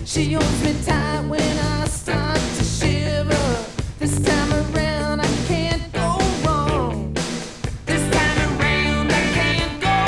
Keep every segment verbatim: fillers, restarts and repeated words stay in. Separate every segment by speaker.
Speaker 1: She holds me tight when I start to shiver. This time around I can't go wrong. This time around I can't go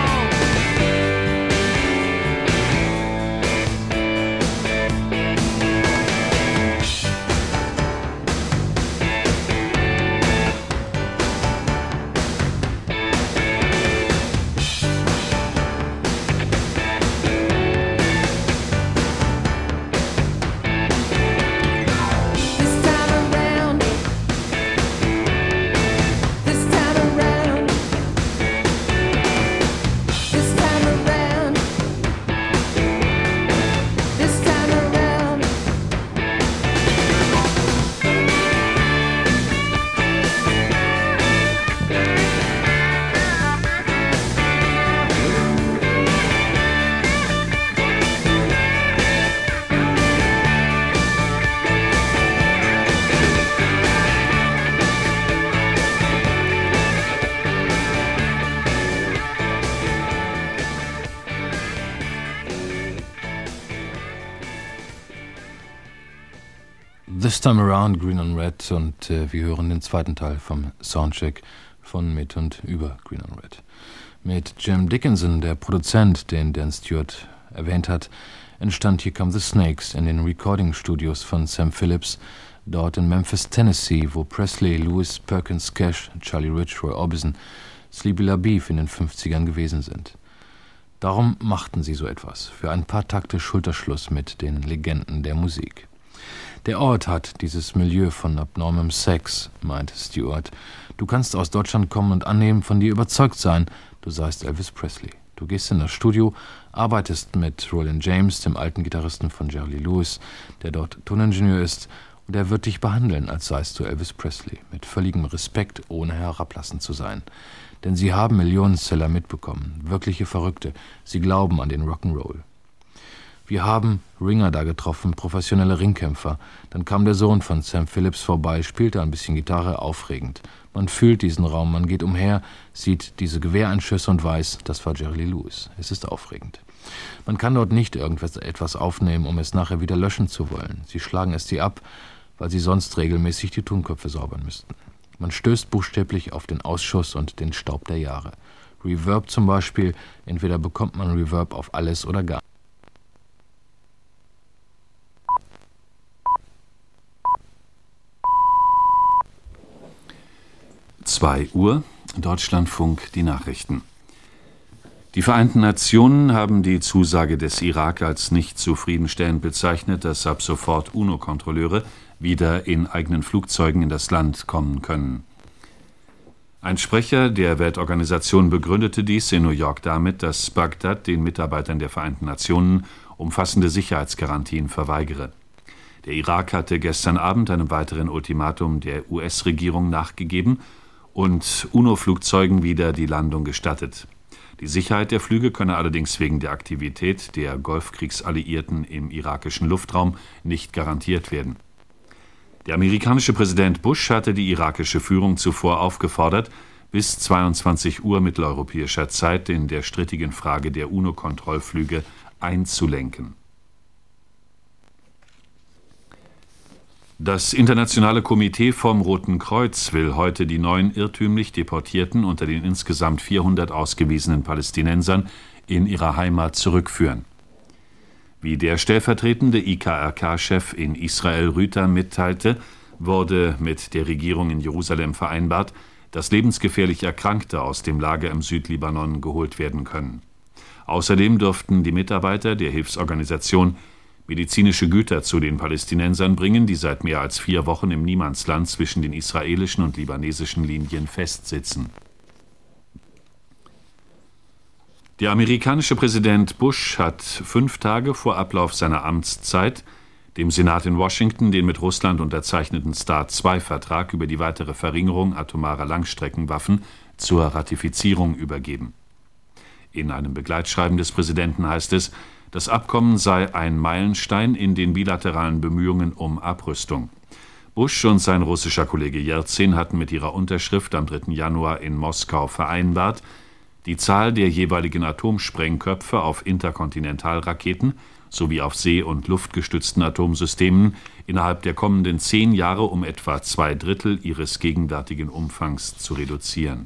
Speaker 2: This Time Around, Green on Red, und äh, wir hören den zweiten Teil vom Soundcheck von mit und über Green on Red. Mit Jim Dickinson, der Produzent, den Dan Stewart erwähnt hat, entstand Here Come the Snakes in den Recording-Studios von Sam Phillips, dort in Memphis, Tennessee, wo Presley, Lewis, Perkins, Cash, Charlie Rich, Roy Orbison, Sleepy LaBeef in den fünfzigern gewesen sind. Darum machten sie so etwas, für ein paar Takte Schulterschluss mit den Legenden der Musik. Der Ort hat dieses Milieu von abnormem Sex, meint Stewart. Du kannst aus Deutschland kommen und annehmen, von dir überzeugt sein, du seist Elvis Presley. Du gehst in das Studio, arbeitest mit Roland James, dem alten Gitarristen von Jerry Lee Lewis, der dort Toningenieur ist, und er wird dich behandeln, als seist du Elvis Presley, mit völligem Respekt, ohne herablassend zu sein. Denn sie haben Millionenseller mitbekommen, wirkliche Verrückte, sie glauben an den Rock'n'Roll. Wir haben Ringer da getroffen, professionelle Ringkämpfer. Dann kam der Sohn von Sam Phillips vorbei, spielte ein bisschen Gitarre, aufregend. Man fühlt diesen Raum, man geht umher, sieht diese Gewehreinschüsse und weiß, das war Jerry Lee Lewis. Es ist aufregend. Man kann dort nicht irgendetwas aufnehmen, um es nachher wieder löschen zu wollen. Sie schlagen es dir ab, weil sie sonst regelmäßig die Tonköpfe säubern müssten. Man stößt buchstäblich auf den Ausschuss und den Staub der Jahre. Reverb zum Beispiel, entweder bekommt man Reverb auf alles oder gar nicht.
Speaker 3: zwei Uhr, Deutschlandfunk, die Nachrichten. Die Vereinten Nationen haben die Zusage des Irak als nicht zufriedenstellend bezeichnet, dass ab sofort UNO-Kontrolleure wieder in eigenen Flugzeugen in das Land kommen können. Ein Sprecher der Weltorganisation begründete dies in New York damit, dass Bagdad den Mitarbeitern der Vereinten Nationen umfassende Sicherheitsgarantien verweigere. Der Irak hatte gestern Abend einem weiteren Ultimatum der U S-Regierung nachgegeben und UNO-Flugzeugen wieder die Landung gestattet. Die Sicherheit der Flüge könne allerdings wegen der Aktivität der Golfkriegsalliierten im irakischen Luftraum nicht garantiert werden. Der amerikanische Präsident Bush hatte die irakische Führung zuvor aufgefordert, bis zweiundzwanzig Uhr mitteleuropäischer Zeit in der strittigen Frage der UNO-Kontrollflüge einzulenken. Das Internationale Komitee vom Roten Kreuz will heute die neun irrtümlich Deportierten unter den insgesamt vierhundert ausgewiesenen Palästinensern in ihre Heimat zurückführen. Wie der stellvertretende I K R K-Chef in Israel Rüter mitteilte, wurde mit der Regierung in Jerusalem vereinbart, dass lebensgefährlich Erkrankte aus dem Lager im Südlibanon geholt werden können. Außerdem durften die Mitarbeiter der Hilfsorganisation medizinische Güter zu den Palästinensern bringen, die seit mehr als vier Wochen im Niemandsland zwischen den israelischen und libanesischen Linien festsitzen. Der amerikanische Präsident Bush hat fünf Tage vor Ablauf seiner Amtszeit dem Senat in Washington den mit Russland unterzeichneten START zwei Vertrag über die weitere Verringerung atomarer Langstreckenwaffen zur Ratifizierung übergeben. In einem Begleitschreiben des Präsidenten heißt es, das Abkommen sei ein Meilenstein in den bilateralen Bemühungen um Abrüstung. Bush und sein russischer Kollege Jelzin hatten mit ihrer Unterschrift am dritten Januar in Moskau vereinbart, die Zahl der jeweiligen Atomsprengköpfe auf Interkontinentalraketen sowie auf See- und luftgestützten Atomsystemen innerhalb der kommenden zehn Jahre um etwa zwei Drittel ihres gegenwärtigen Umfangs zu reduzieren.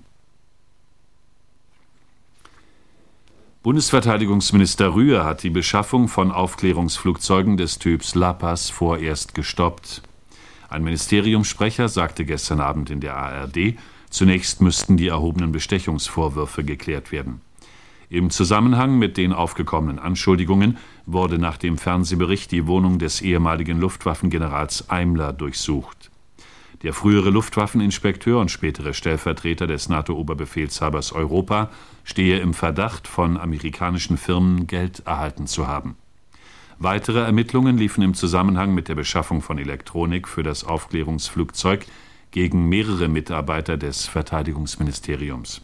Speaker 3: Bundesverteidigungsminister Rühr hat die Beschaffung von Aufklärungsflugzeugen des Typs Lapas vorerst gestoppt. Ein Ministeriumssprecher sagte gestern Abend in der A R D, zunächst müssten die erhobenen Bestechungsvorwürfe geklärt werden. Im Zusammenhang mit den aufgekommenen Anschuldigungen wurde nach dem Fernsehbericht die Wohnung des ehemaligen Luftwaffengenerals Eimler durchsucht. Der frühere Luftwaffeninspekteur und spätere Stellvertreter des NATO-Oberbefehlshabers Europa stehe im Verdacht, von amerikanischen Firmen Geld erhalten zu haben. Weitere Ermittlungen liefen im Zusammenhang mit der Beschaffung von Elektronik für das Aufklärungsflugzeug gegen mehrere Mitarbeiter des Verteidigungsministeriums.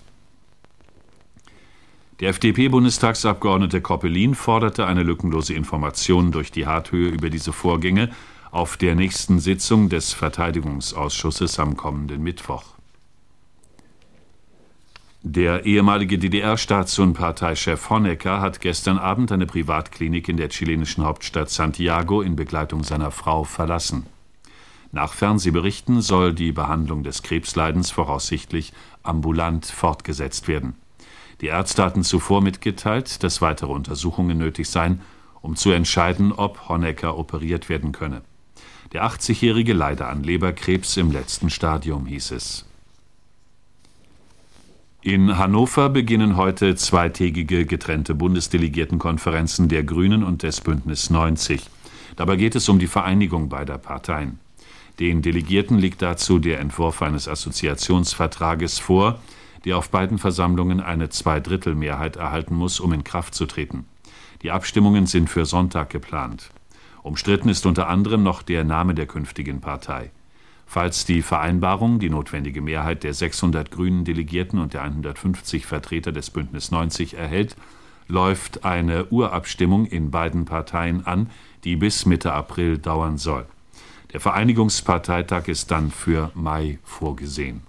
Speaker 3: Der F D P-Bundestagsabgeordnete Koppelin forderte eine lückenlose Information durch die Harthöhe über diese Vorgänge auf der nächsten Sitzung des Verteidigungsausschusses am kommenden Mittwoch. Der ehemalige D D R-Staats- und Parteichef Honecker hat gestern Abend eine Privatklinik in der chilenischen Hauptstadt Santiago in Begleitung seiner Frau verlassen. Nach Fernsehberichten soll die Behandlung des Krebsleidens voraussichtlich ambulant fortgesetzt werden. Die Ärzte hatten zuvor mitgeteilt, dass weitere Untersuchungen nötig seien, um zu entscheiden, ob Honecker operiert werden könne. Der achtzigjährige leide an Leberkrebs im letzten Stadium, hieß es. In Hannover beginnen heute zweitägige getrennte Bundesdelegiertenkonferenzen der Grünen und des Bündnis neunzig. Dabei geht es um die Vereinigung beider Parteien. Den Delegierten liegt dazu der Entwurf eines Assoziationsvertrages vor, der auf beiden Versammlungen eine Zweidrittelmehrheit erhalten muss, um in Kraft zu treten. Die Abstimmungen sind für Sonntag geplant. Umstritten ist unter anderem noch der Name der künftigen Partei. Falls die Vereinbarung die notwendige Mehrheit der sechshundert grünen Delegierten und der hundertfünfzig Vertreter des Bündnis neunzig erhält, läuft eine Urabstimmung in beiden Parteien an, die bis Mitte April dauern soll. Der Vereinigungsparteitag ist dann für Mai vorgesehen.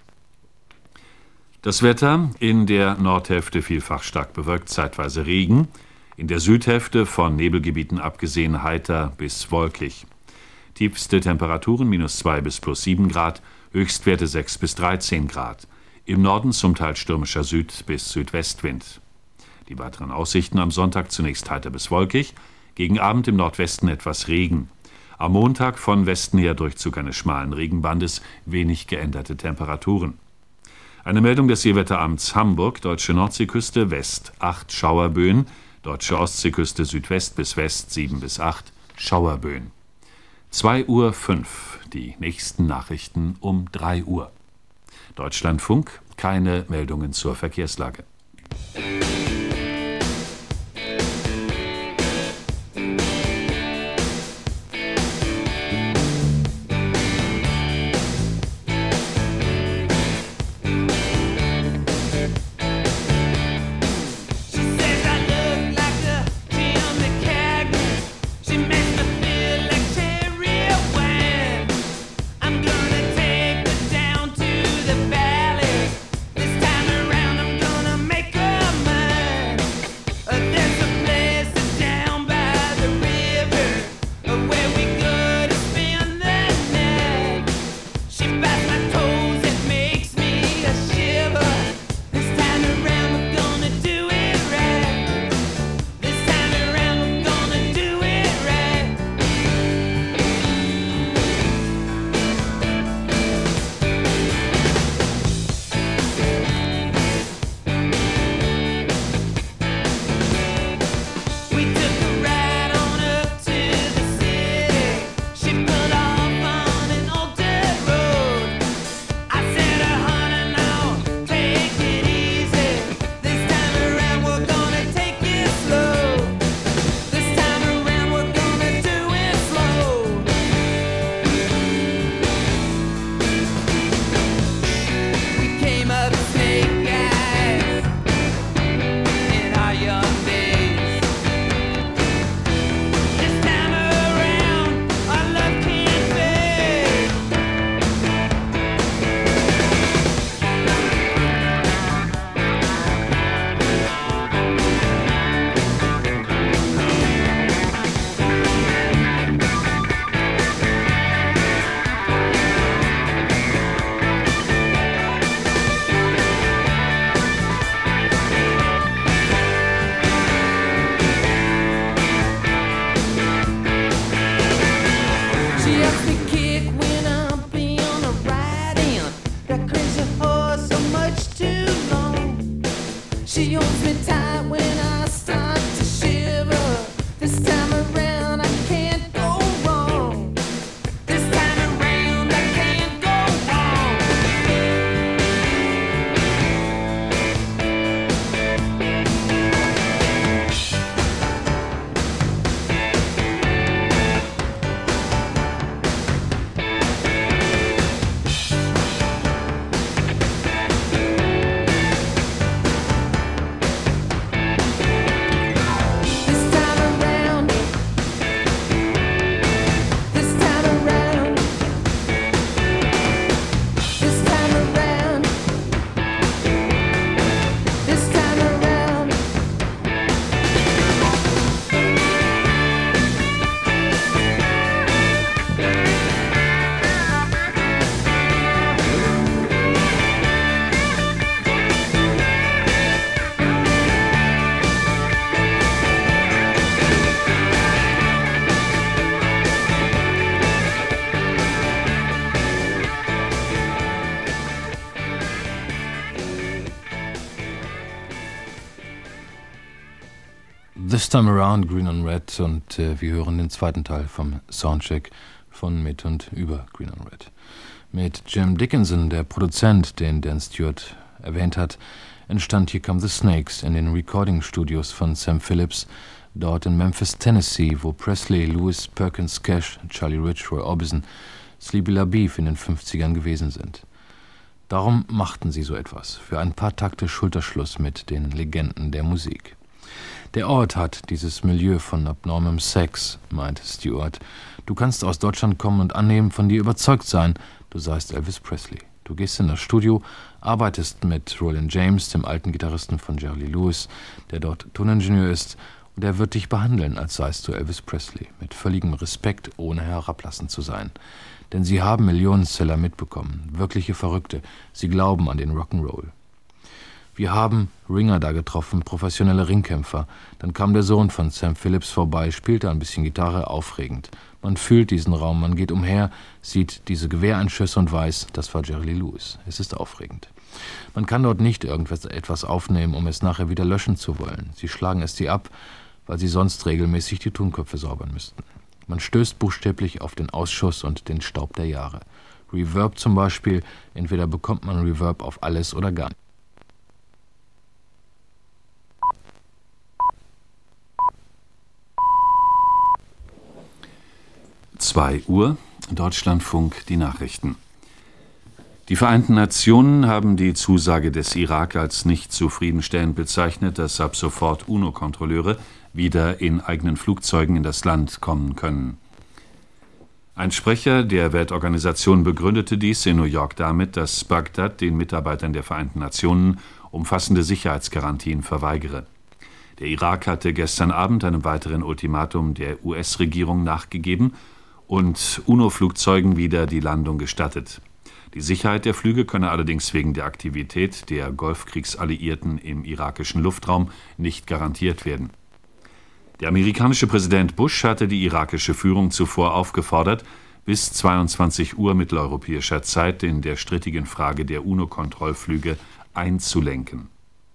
Speaker 3: Das Wetter: in der Nordhälfte vielfach stark bewölkt, zeitweise Regen, in der Südhälfte von Nebelgebieten abgesehen heiter bis wolkig. Tiefste Temperaturen minus zwei bis plus sieben Grad, Höchstwerte sechs bis dreizehn Grad. Im Norden zum Teil stürmischer Süd- bis Südwestwind. Die weiteren Aussichten: am Sonntag zunächst heiter bis wolkig, gegen Abend im Nordwesten etwas Regen. Am Montag von Westen her Durchzug eines schmalen Regenbandes, wenig geänderte Temperaturen. Eine Meldung des Seewetteramts Hamburg: deutsche Nordseeküste West acht Schauerböen, deutsche Ostseeküste Südwest bis West sieben bis acht Schauerböen. zwei Uhr fünf, die nächsten Nachrichten um drei Uhr. Deutschlandfunk, keine Meldungen zur Verkehrslage.
Speaker 1: Down to the valley. This time around I'm gonna make
Speaker 2: This Time Around, Green on Red, und äh, wir hören den zweiten Teil vom Soundcheck von mit und über Green on Red. Mit Jim Dickinson, der Produzent, den Dan Stewart erwähnt hat, entstand Here Come the Snakes in den Recording-Studios von Sam Phillips, dort in Memphis, Tennessee, wo Presley, Lewis, Perkins, Cash, Charlie Rich, Roy Orbison, Sleepy LaBeef in den fünfzigern gewesen sind. Darum machten sie so etwas, für ein paar Takte Schulterschluss mit den Legenden der Musik. Der Ort hat dieses Milieu von abnormem Sex, meint Stewart. Du kannst aus Deutschland kommen und annehmen, von dir überzeugt sein, du seist Elvis Presley. Du gehst in das Studio, arbeitest mit Roland James, dem alten Gitarristen von Jerry Lee Lewis, der dort Toningenieur ist, und er wird dich behandeln, als seist du Elvis Presley, mit völligem Respekt, ohne herablassend zu sein. Denn sie haben Millionenseller mitbekommen, wirkliche Verrückte, sie glauben an den Rock'n'Roll. Wir haben Ringer da getroffen, professionelle Ringkämpfer. Dann kam der Sohn von Sam Phillips vorbei, spielte ein bisschen Gitarre, aufregend. Man fühlt diesen Raum, man geht umher, sieht diese Gewehreinschüsse und weiß, das war Jerry Lee Lewis. Es ist aufregend. Man kann dort nicht irgendwas etwas aufnehmen, um es nachher wieder löschen zu wollen. Sie schlagen es dir ab, weil sie sonst regelmäßig die Tonköpfe säubern müssten. Man stößt buchstäblich auf den Ausschuss und den Staub der Jahre. Reverb zum Beispiel, entweder bekommt man Reverb auf alles oder gar nicht.
Speaker 3: zwei Uhr, Deutschlandfunk, die Nachrichten. Die Vereinten Nationen haben die Zusage des Irak als nicht zufriedenstellend bezeichnet, dass ab sofort UNO-Kontrolleure wieder in eigenen Flugzeugen in das Land kommen können. Ein Sprecher der Weltorganisation begründete dies in New York damit, dass Bagdad den Mitarbeitern der Vereinten Nationen umfassende Sicherheitsgarantien verweigere. Der Irak hatte gestern Abend einem weiteren Ultimatum der U S-Regierung nachgegeben und UNO-Flugzeugen wieder die Landung gestattet. Die Sicherheit der Flüge könne allerdings wegen der Aktivität der Golfkriegsalliierten im irakischen Luftraum nicht garantiert werden. Der amerikanische Präsident Bush hatte die irakische Führung zuvor aufgefordert, bis zweiundzwanzig Uhr mitteleuropäischer Zeit in der strittigen Frage der UNO-Kontrollflüge einzulenken.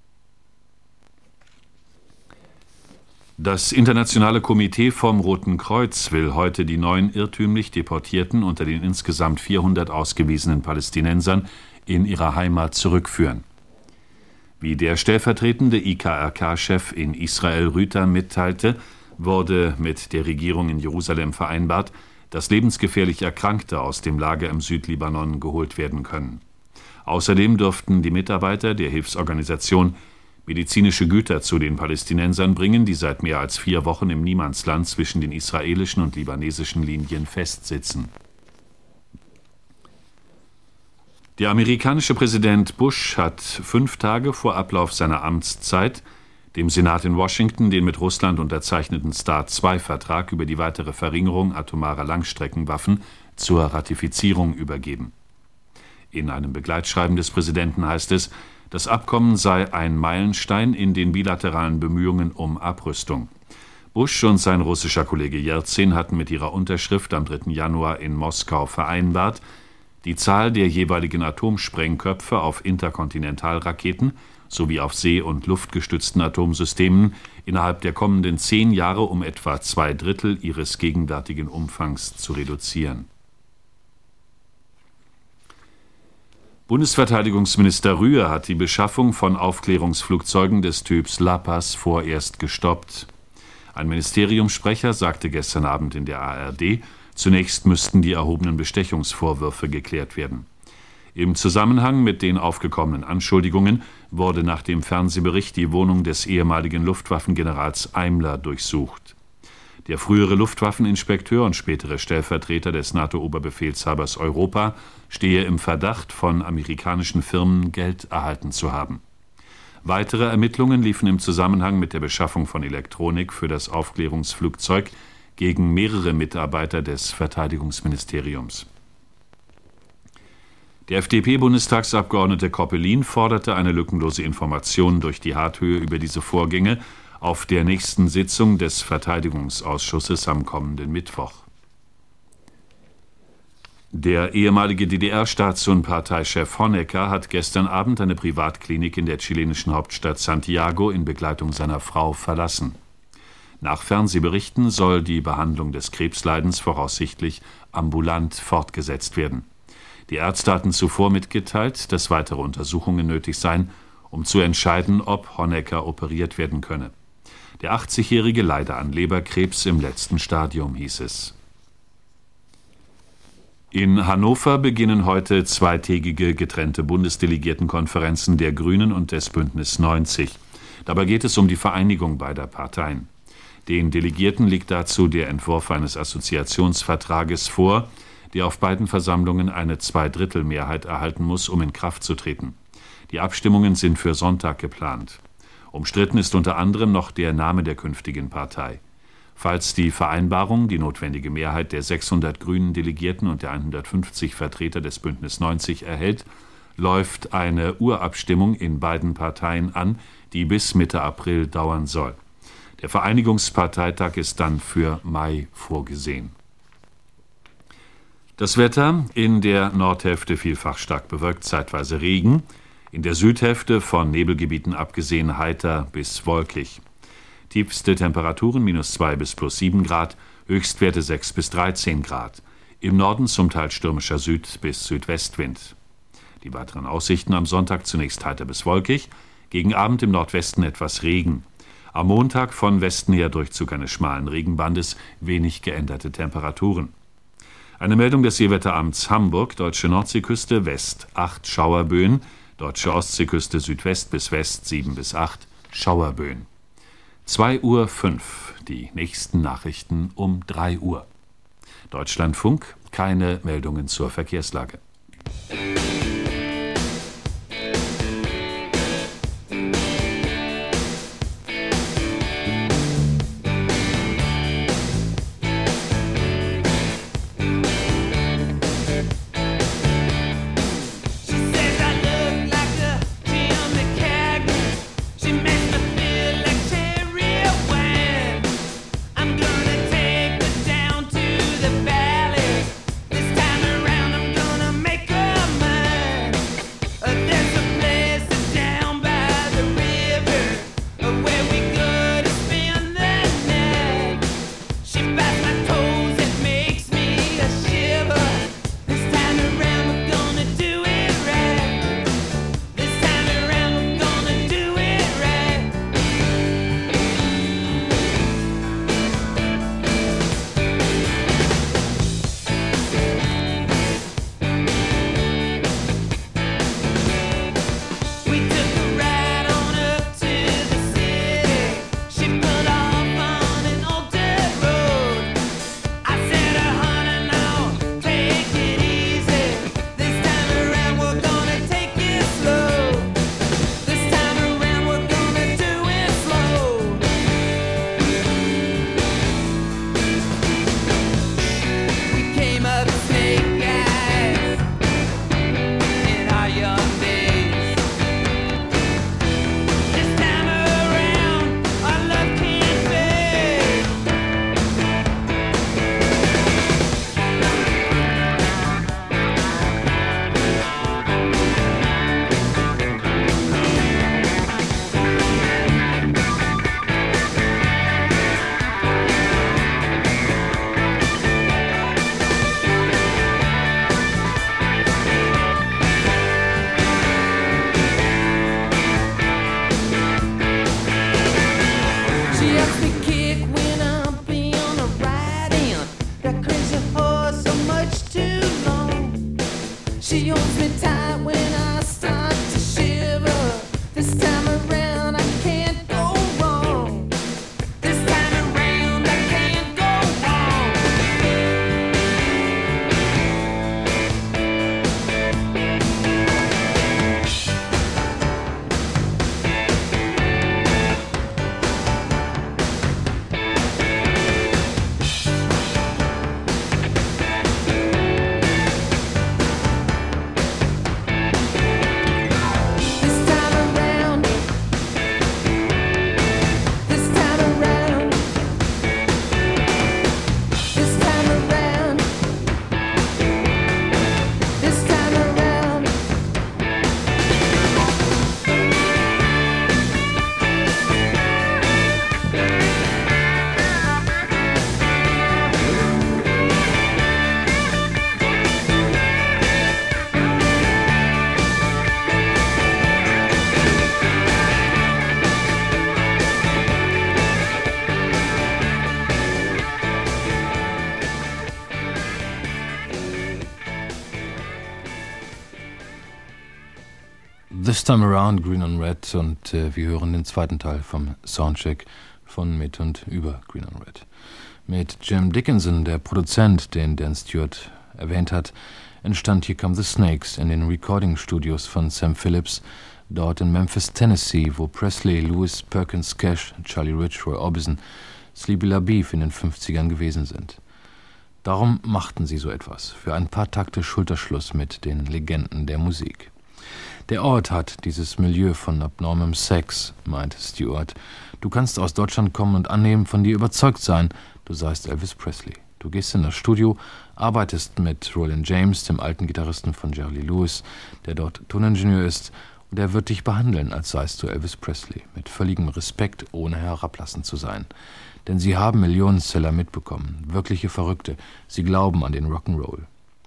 Speaker 3: Das Internationale Komitee vom Roten Kreuz will heute die neun irrtümlich Deportierten unter den insgesamt vierhundert ausgewiesenen Palästinensern in ihre Heimat zurückführen. Wie der stellvertretende I K R K-Chef in Israel Rüter mitteilte, wurde mit der Regierung in Jerusalem vereinbart, dass lebensgefährlich Erkrankte aus dem Lager im Südlibanon geholt werden können. Außerdem durften die Mitarbeiter der Hilfsorganisation medizinische Güter zu den Palästinensern bringen, die seit mehr als vier Wochen im Niemandsland zwischen den israelischen und libanesischen Linien festsitzen. Der amerikanische Präsident Bush hat fünf Tage vor Ablauf seiner Amtszeit dem Senat in Washington den mit Russland unterzeichneten START zwei Vertrag über die weitere Verringerung atomarer Langstreckenwaffen zur Ratifizierung übergeben. In einem Begleitschreiben des Präsidenten heißt es, das Abkommen sei ein Meilenstein in den bilateralen Bemühungen um Abrüstung. Bush und sein russischer Kollege Jelzin hatten mit ihrer Unterschrift am dritten Januar in Moskau vereinbart, die Zahl der jeweiligen Atomsprengköpfe auf Interkontinentalraketen sowie auf see- und luftgestützten Atomsystemen innerhalb der kommenden zehn Jahre um etwa zwei Drittel ihres gegenwärtigen Umfangs zu reduzieren. Bundesverteidigungsminister Rühr hat die Beschaffung von Aufklärungsflugzeugen des Typs Lapas vorerst gestoppt. Ein Ministeriumssprecher sagte gestern Abend in der A R D, zunächst müssten die erhobenen Bestechungsvorwürfe geklärt werden. Im Zusammenhang mit den aufgekommenen Anschuldigungen wurde nach dem Fernsehbericht die Wohnung des ehemaligen Luftwaffengenerals Eimler durchsucht. Der frühere Luftwaffeninspekteur und spätere Stellvertreter des NATO-Oberbefehlshabers Europa stehe im Verdacht, von amerikanischen Firmen Geld erhalten zu haben. Weitere Ermittlungen liefen im Zusammenhang mit der Beschaffung von Elektronik für das Aufklärungsflugzeug gegen mehrere Mitarbeiter des Verteidigungsministeriums. Der F D P-Bundestagsabgeordnete Koppelin forderte eine lückenlose Information durch die Harthöhe über diese Vorgänge auf der nächsten Sitzung des Verteidigungsausschusses am kommenden Mittwoch. Der ehemalige D D R-Staats- und Parteichef Honecker hat gestern Abend eine Privatklinik in der chilenischen Hauptstadt Santiago in Begleitung seiner Frau verlassen. Nach Fernsehberichten soll die Behandlung des Krebsleidens voraussichtlich ambulant fortgesetzt werden. Die Ärzte hatten zuvor mitgeteilt, dass weitere Untersuchungen nötig seien, um zu entscheiden, ob Honecker operiert werden könne. Der achtzigjährige leide an Leberkrebs im letzten Stadium, hieß es. In Hannover beginnen heute zweitägige getrennte Bundesdelegiertenkonferenzen der Grünen und des Bündnis neunzig. Dabei geht es um die Vereinigung beider Parteien. Den Delegierten liegt dazu der Entwurf eines Assoziationsvertrages vor, der auf beiden Versammlungen eine Zweidrittelmehrheit erhalten muss, um in Kraft zu treten. Die Abstimmungen sind für Sonntag geplant. Umstritten ist unter anderem noch der Name der künftigen Partei. Falls die Vereinbarung die notwendige Mehrheit der sechshundert grünen Delegierten und der hundertfünfzig Vertreter des Bündnis neunzig erhält, läuft eine Urabstimmung in beiden Parteien an, die bis Mitte April dauern soll. Der Vereinigungsparteitag ist dann für Mai vorgesehen. Das Wetter: in der Nordhälfte vielfach stark bewölkt, zeitweise Regen, in der Südhälfte von Nebelgebieten abgesehen heiter bis wolkig. Tiefste Temperaturen minus zwei bis plus sieben Grad, Höchstwerte sechs bis dreizehn Grad. Im Norden zum Teil stürmischer Süd- bis Südwestwind. Die weiteren Aussichten: am Sonntag zunächst heiter bis wolkig, gegen Abend im Nordwesten etwas Regen. Am Montag von Westen her Durchzug eines schmalen Regenbandes, wenig geänderte Temperaturen. Eine Meldung des Seewetteramts Hamburg: deutsche Nordseeküste West acht Schauerböen, deutsche Ostseeküste Südwest bis West sieben bis acht Schauerböen. zwei Uhr fünf, die nächsten Nachrichten um drei Uhr. Deutschlandfunk, keine Meldungen zur Verkehrslage.
Speaker 2: This Time Around, Green on Red, und äh, wir hören den zweiten Teil vom Soundcheck von mit und über Green on Red. Mit Jim Dickinson, der Produzent, den Dan Stewart erwähnt hat, entstand Here Come the Snakes in den Recording-Studios von Sam Phillips, dort in Memphis, Tennessee, wo Presley, Lewis, Perkins, Cash, Charlie Rich, Roy Orbison, Sleepy LaBeef in den fünfzigern gewesen sind. Darum machten sie so etwas, für ein paar Takte Schulterschluss mit den Legenden der Musik. Der Ort hat dieses Milieu von abnormem Sex, meint Stewart. Du kannst aus Deutschland kommen und annehmen, von dir überzeugt sein, du seist Elvis Presley. Du gehst in das Studio, arbeitest mit Roland James, dem alten Gitarristen von Jerry Lee Lewis, der dort Toningenieur ist, und er wird dich behandeln, als seist du Elvis Presley, mit völligem Respekt, ohne herablassend zu sein. Denn sie haben Millionenseller mitbekommen, wirkliche Verrückte, sie glauben an den Rock'n'Roll.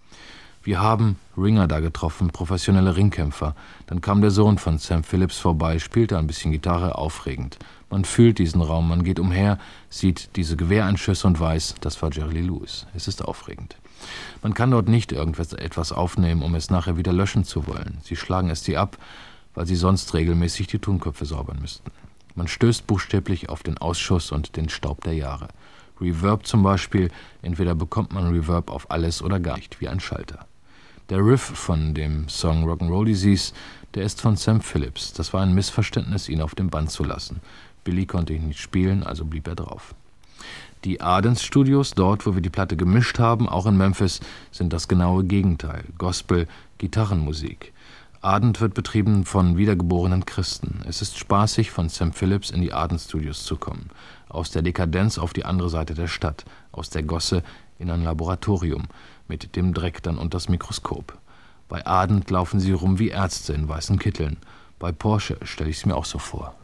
Speaker 2: Wir haben Ringer da getroffen, professionelle Ringkämpfer. Dann kam der Sohn von Sam Phillips vorbei, spielte ein bisschen Gitarre, aufregend. Man fühlt diesen Raum, man geht umher, sieht diese Gewehreinschüsse und weiß, das war Jerry Lee Lewis. Es ist aufregend. Man kann dort nicht irgendetwas aufnehmen, um es nachher wieder löschen zu wollen. Sie schlagen es dir ab, weil sie sonst regelmäßig die Tonköpfe säubern müssten. Man stößt buchstäblich auf den Ausschuss und den Staub der Jahre. Reverb zum Beispiel, entweder bekommt man Reverb auf alles oder gar nicht, wie ein Schalter. Der Riff von dem Song Rock'n'Roll Disease, der ist von Sam Phillips. Das war ein Missverständnis, ihn auf dem Band zu lassen. Billy konnte ihn nicht spielen, also blieb er drauf. Die Ardent Studios, dort wo wir die Platte gemischt haben, auch in Memphis, sind das genaue Gegenteil. Gospel, Gitarrenmusik. Ardent wird betrieben von wiedergeborenen Christen. Es ist spaßig, von Sam Phillips in die Ardent Studios zu kommen. Aus der Dekadenz auf die andere Seite der Stadt. Aus der Gosse in ein Laboratorium. Mit dem Dreck dann unters Mikroskop. Bei Ardent laufen sie rum wie Ärzte in weißen Kitteln. Bei Porsche stelle ich es mir auch so vor.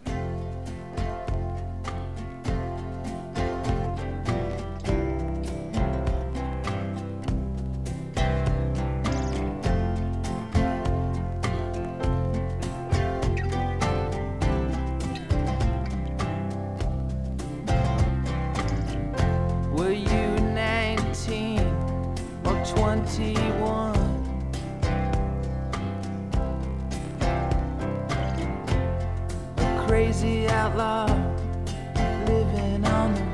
Speaker 1: Crazy outlaw living on the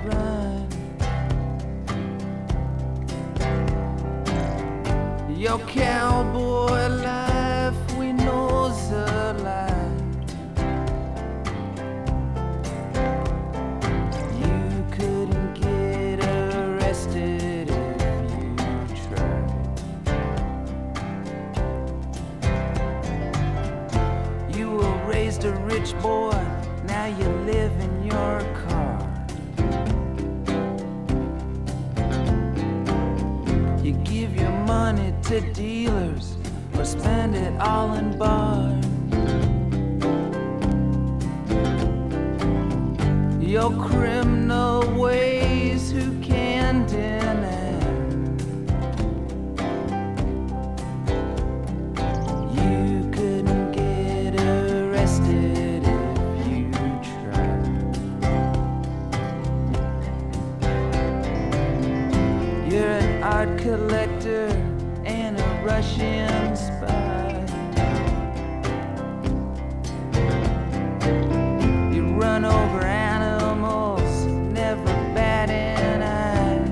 Speaker 1: run. Your cowboy life, we know's a lie. You couldn't get arrested if you tried. You were raised a rich boy. Now you live in your car. You give your money to dealers or spend it all in bars. Your criminal ways, who can deny? You couldn't get arrested. Art collector and a Russian spy. You run over animals, never bat an eye.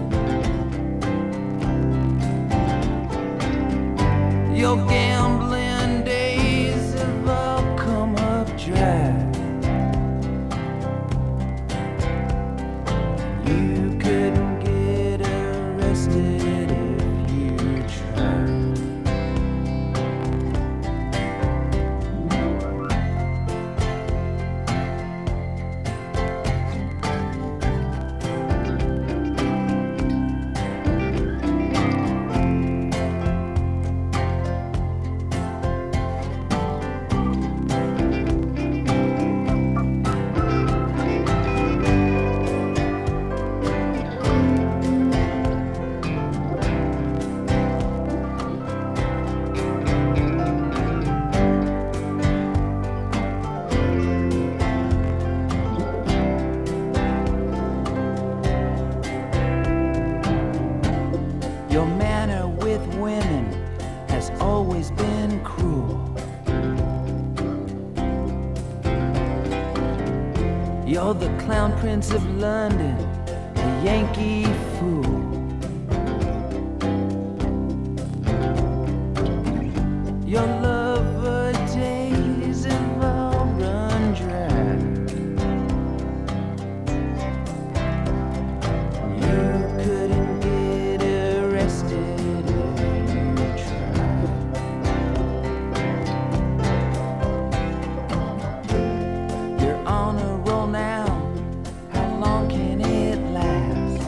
Speaker 1: Your gambling days have all come up dry. You couldn't get arrested if you tried. Your manner with women has always been cruel. You're the clown prince of London, a Yankee fool. Your lover days have all run dry. You couldn't get arrested if you tried. You're on a roll now, how long can it last?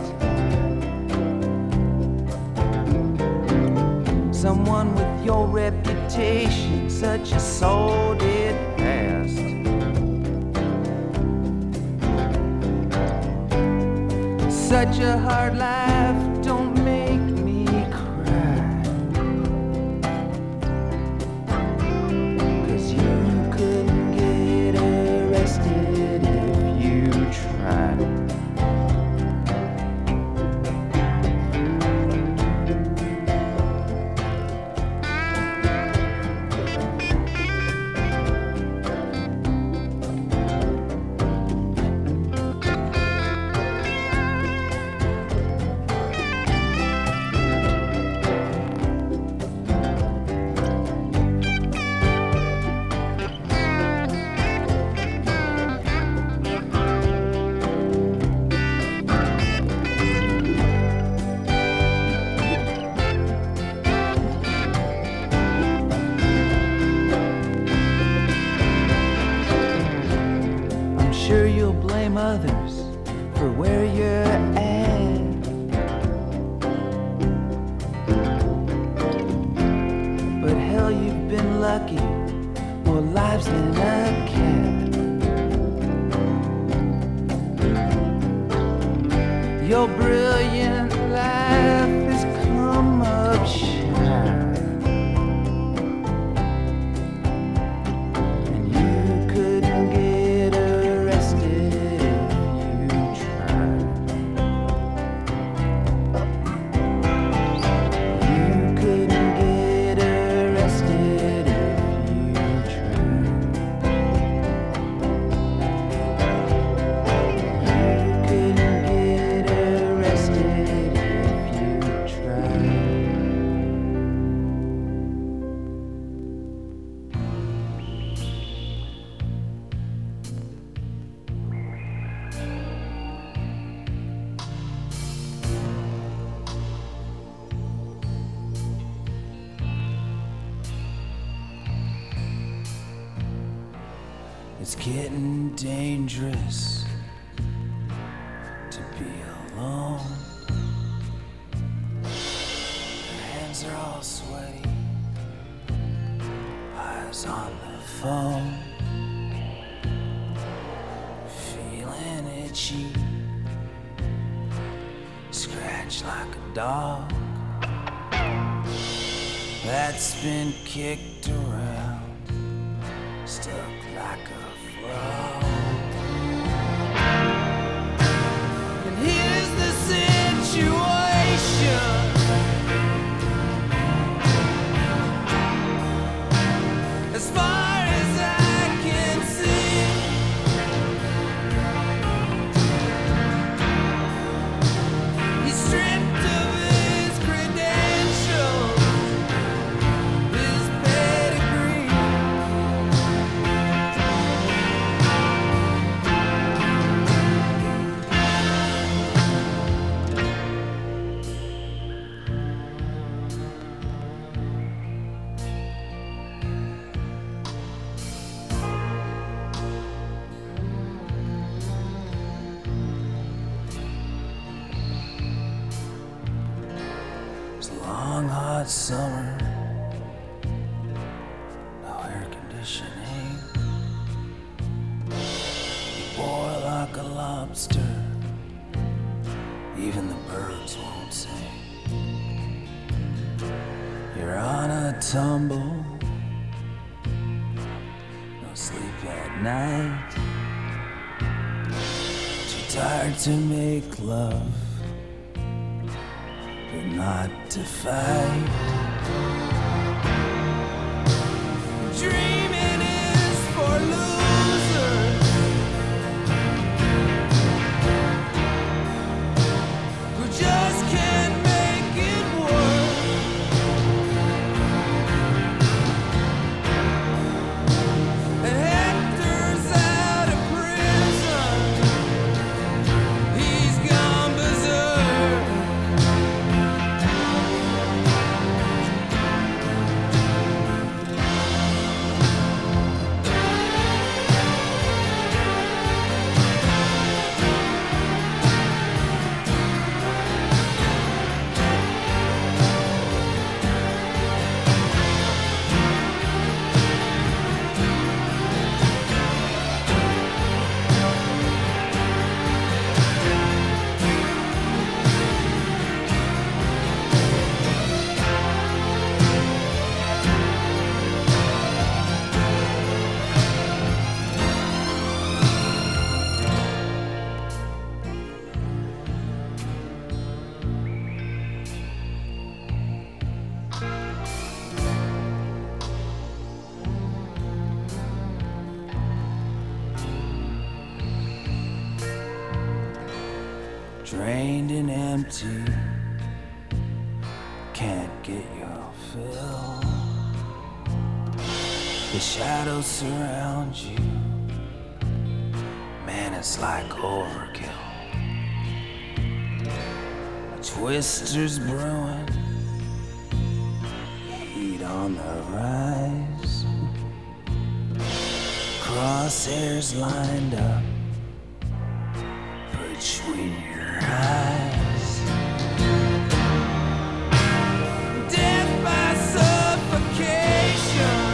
Speaker 1: Someone with your reputation, such a sordid past. Such a hard life, don't make me cry. 'Cause you couldn't get arrested if you tried. I'm sure you'll blame others for where you're at. But hell, you've been lucky, more lives than a cat. Your brilliant life has come up shine. And you couldn't get arrested if you tried. You couldn't get arrested if you tried. You couldn't get arrested if you tried. It's getting dangerous to be alone. Your hands are all sweaty, eyes on the phone, feeling itchy, scratched like a dog that's been kicked around, stuck like a frog. And here's the situation. As far as I can see, he's stripped of his credentials, his pedigree. It's a long, hot summer, no air conditioning. You boil like a lobster, even the birds won't sing. You're on a tumble, no sleep at night. Too tired to make love, but not to fight. Dreaming is for losers.
Speaker 4: drained and empty, can't get your fill. The shadows surround you, man, it's like overkill. A twister's brewing, heat on the rise. Crosshairs lined up between your eyes. Death by suffocation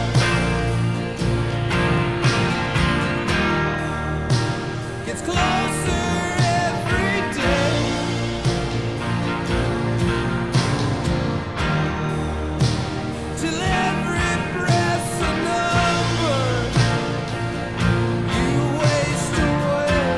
Speaker 4: gets closer every day. Till every breath's a number you waste away.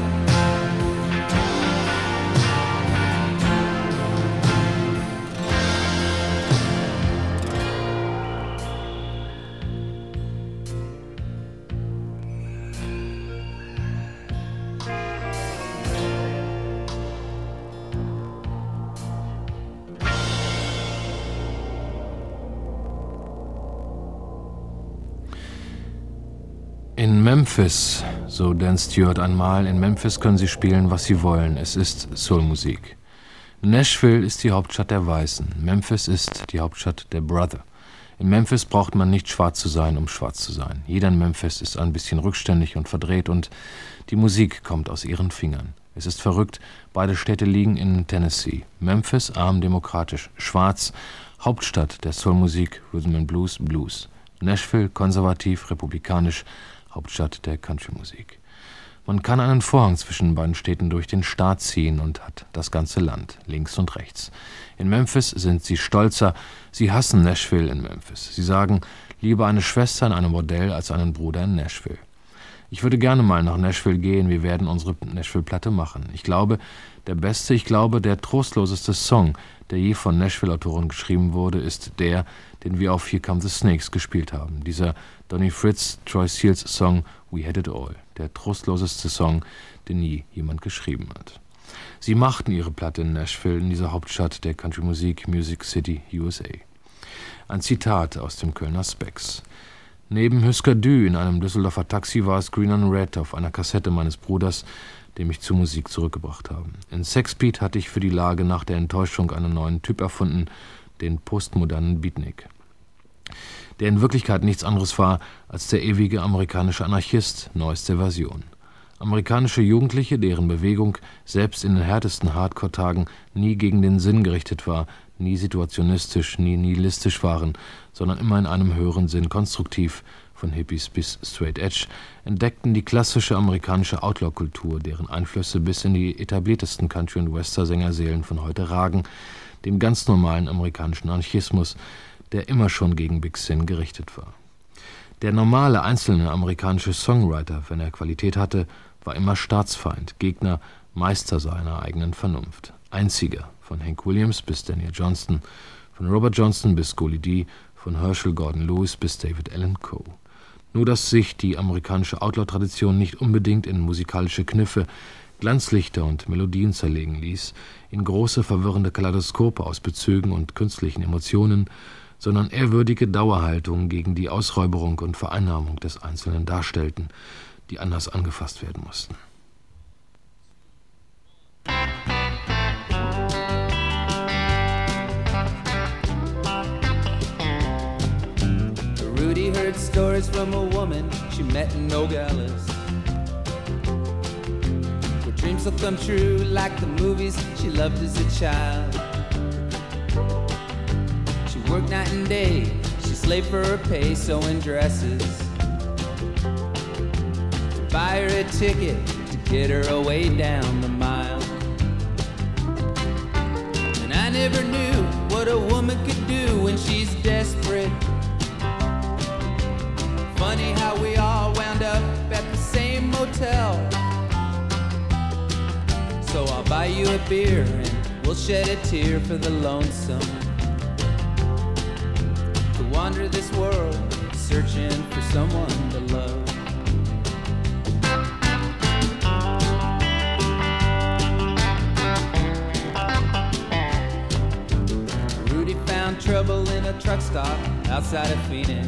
Speaker 2: In Memphis, so Dan Stewart einmal, in Memphis können sie spielen, was sie wollen. Es ist Soulmusik. Nashville ist die Hauptstadt der Weißen. Memphis ist die Hauptstadt der Brother. In Memphis braucht man nicht schwarz zu sein, um schwarz zu sein. Jeder in Memphis ist ein bisschen rückständig und verdreht und die Musik kommt aus ihren Fingern. Es ist verrückt, beide Städte liegen in Tennessee. Memphis, arm demokratisch, schwarz, Hauptstadt der Soulmusik, Rhythm and Blues, Blues. Nashville, konservativ, republikanisch, Hauptstadt der Countrymusik. Man kann einen Vorhang zwischen beiden Städten durch den Staat ziehen und hat das ganze Land, links und rechts. In Memphis sind sie stolzer, sie hassen Nashville in Memphis. Sie sagen, lieber eine Schwester in einem Bordell als einen Bruder in Nashville. Ich würde gerne mal nach Nashville gehen, wir werden unsere Nashville-Platte machen. Ich glaube, der beste, ich glaube, der trostloseste Song, der je von Nashville-Autoren geschrieben wurde, ist der, den wir auf Here Come the Snakes gespielt haben. Dieser Donny Fritz, Troy Seals Song We Had It All. Der trostloseste Song, den nie jemand geschrieben hat. Sie machten ihre Platte in Nashville, in dieser Hauptstadt der Countrymusik, Music City, U S A. Ein Zitat aus dem Kölner Spex. Neben Husker Du in einem Düsseldorfer Taxi war es Green on Red auf einer Kassette meines Bruders, die mich zur Musik zurückgebracht haben. In Sexbeat hatte ich für die Lage nach der Enttäuschung einen neuen Typ erfunden, den postmodernen Beatnik, der in Wirklichkeit nichts anderes war als der ewige amerikanische Anarchist, neueste Version. Amerikanische Jugendliche, deren Bewegung selbst in den härtesten Hardcore-Tagen nie gegen den Sinn gerichtet war, nie situationistisch, nie nihilistisch waren, sondern immer in einem höheren Sinn konstruktiv, von Hippies bis Straight Edge, entdeckten die klassische amerikanische Outlaw-Kultur, deren Einflüsse bis in die etabliertesten Country- und Western-Sängerseelen von heute ragen, den ganz normalen amerikanischen Anarchismus, der immer schon gegen Big Sin gerichtet war. Der normale einzelne amerikanische Songwriter, wenn er Qualität hatte, war immer Staatsfeind, Gegner, Meister seiner eigenen Vernunft. Einziger, von Hank Williams bis Daniel Johnston, von Robert Johnson bis Gully D., von Herschel Gordon Lewis bis David Allan Coe. Nur dass sich die amerikanische Outlaw-Tradition nicht unbedingt in musikalische Kniffe, Glanzlichter und Melodien zerlegen ließ, in große verwirrende Kaleidoskope aus Bezügen und künstlichen Emotionen, sondern ehrwürdige Dauerhaltungen gegen die Ausräuberung und Vereinnahmung des Einzelnen darstellten, die anders angefasst werden mussten.
Speaker 4: Rudy heard stories from a woman she met in Nogales, where dreams will come true like the movies she loved as a child. She worked night and day, she slaved for her pay, sewing dresses, to buy her a ticket to get her away down the mile. And I never knew what a woman could do when she's desperate. Funny how we all wound up at the same motel. So I'll buy you a beer and we'll shed a tear for the lonesome, to wander this world searching for someone to love. found trouble in a truck stop outside of Phoenix.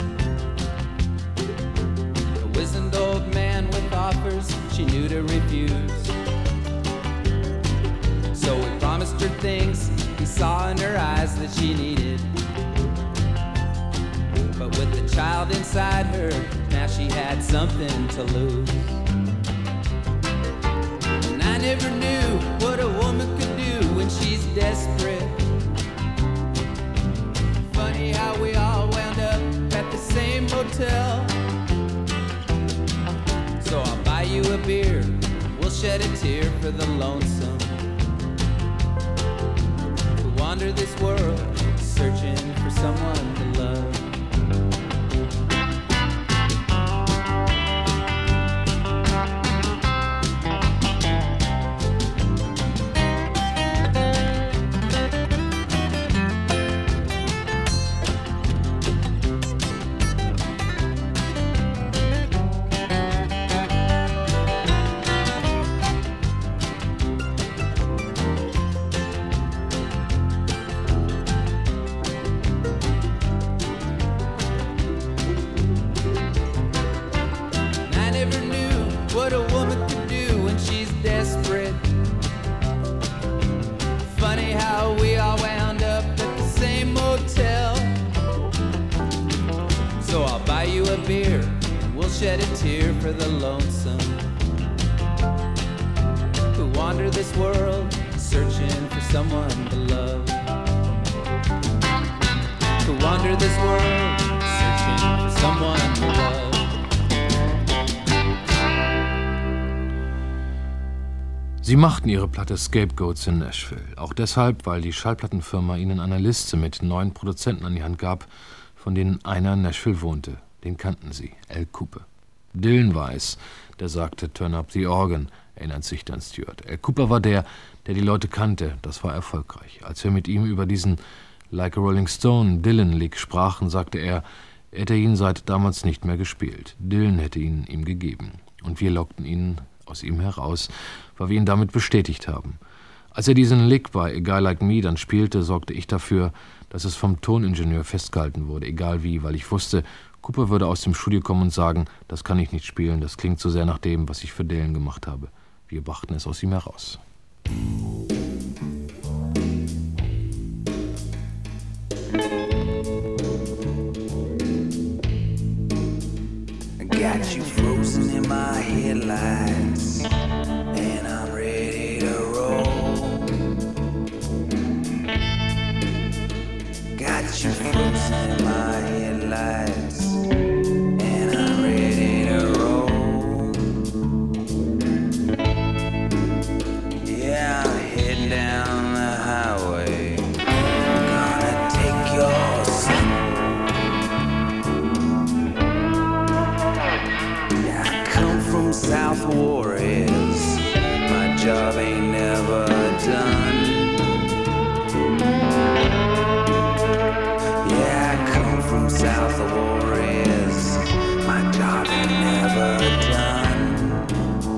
Speaker 4: A wizened old man with offers she knew to refuse. So he promised her things he saw in her eyes that she needed. But with the child inside her, now she had something to lose. And I never knew what a woman could do when she's desperate. Funny how we all wound up at the same motel. So I'll buy you a beer, we'll shed a tear for the lonesome who wander this world searching for someone to love. What a woman can do when she's desperate. Funny how we all wound up at the same motel. So I'll buy you a beer and we'll shed a tear for the lonesome who wander this world searching for someone to love. Who wander this world searching for someone to love.
Speaker 2: Sie machten ihre Platte Scapegoats in Nashville. Auch deshalb, weil die Schallplattenfirma ihnen eine Liste mit neun Produzenten an die Hand gab, von denen einer in Nashville wohnte. Den kannten sie, Al Kooper. Dylan war es, der sagte, turn up the organ, erinnert sich Dan Stewart. Al Kooper war der, der die Leute kannte. Das war erfolgreich. Als wir mit ihm über diesen Like a Rolling Stone Dylan-Lick sprachen, sagte er, er hätte ihn seit damals nicht mehr gespielt. Dylan hätte ihn ihm gegeben. Und wir lockten ihn aus ihm heraus, weil wir ihn damit bestätigt haben. Als er diesen Lick bei A Guy Like Me dann spielte, sorgte ich dafür, dass es vom Toningenieur festgehalten wurde, egal wie, weil ich wusste, Cooper würde aus dem Studio kommen und sagen, das kann ich nicht spielen, das klingt zu sehr nach dem, was ich für Dylan gemacht habe. Wir brachten es aus ihm heraus.
Speaker 5: Got you frozen in my headlights, and I'm ready to roll. Got you frozen in my headlights, and I'm ready to roll. Yeah, I'm heading down the highway, gonna take your soul. From South Juarez, my job ain't never done. Yeah, I come from South Juarez, my job ain't never done.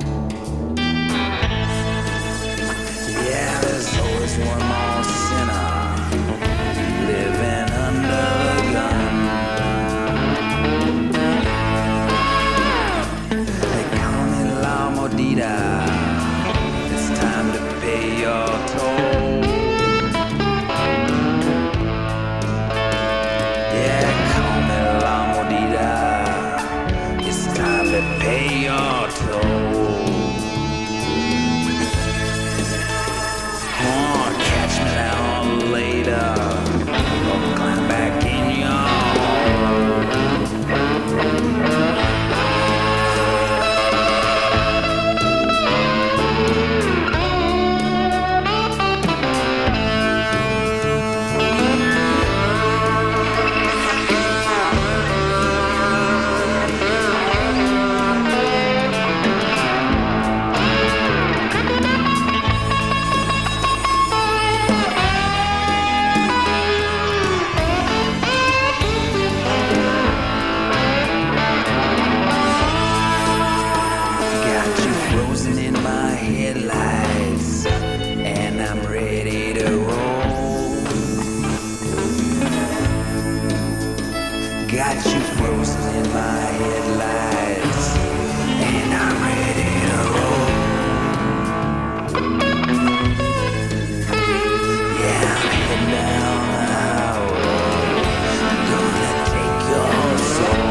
Speaker 5: Yeah, there's always one more sinner living under the gun. It's time to pay your toll. Yeah, call me La Mordida. It's time to pay your toll. Oh, catch me now later. Or climb back in your got you frozen in my headlights, and I'm ready to roll. Yeah, I'm heading down the highway, gonna take your soul.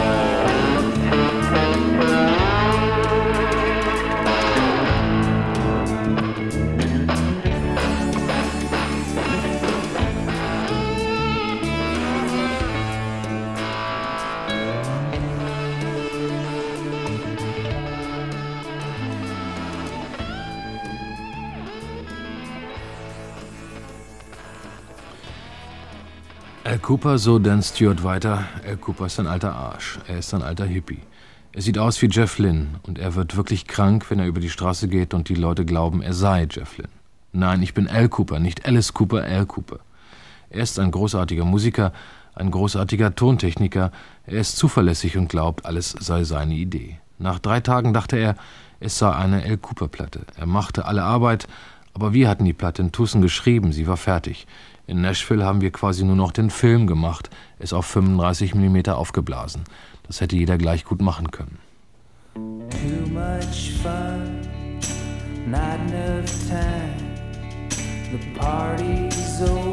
Speaker 2: Al Kooper, so Dan Stewart weiter, Al Kooper ist ein alter Arsch. Er ist ein alter Hippie. Er sieht aus wie Jeff Lynne und er wird wirklich krank, wenn er über die Straße geht und die Leute glauben, er sei Jeff Lynne. Nein, ich bin Al Kooper, nicht Alice Cooper, Al Kooper. Er ist ein großartiger Musiker, ein großartiger Tontechniker. Er ist zuverlässig und glaubt, alles sei seine Idee. Nach drei Tagen dachte er, es sei eine Al Kooper-Platte. Er machte alle Arbeit, aber wir hatten die Platte in Tucson geschrieben, sie war fertig. In Nashville haben wir quasi nur noch den Film gemacht, es auf fünfunddreißig Millimeter aufgeblasen. Das hätte jeder gleich gut machen können.
Speaker 5: Too much fun, not enough time. The party's over.